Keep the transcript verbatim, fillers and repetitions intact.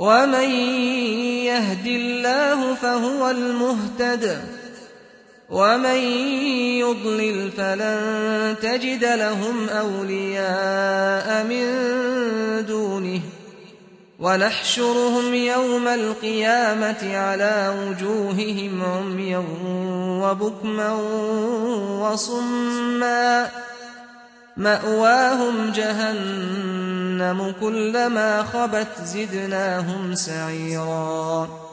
ومن يهد الله فهو المهتد ومن يضلل فلن تجد لهم أولياء من دونه ونحشرهم يوم القيامة على وجوههم عميا وبكما وصما مأواهم جهنم كلما خبت زدناهم سعيرا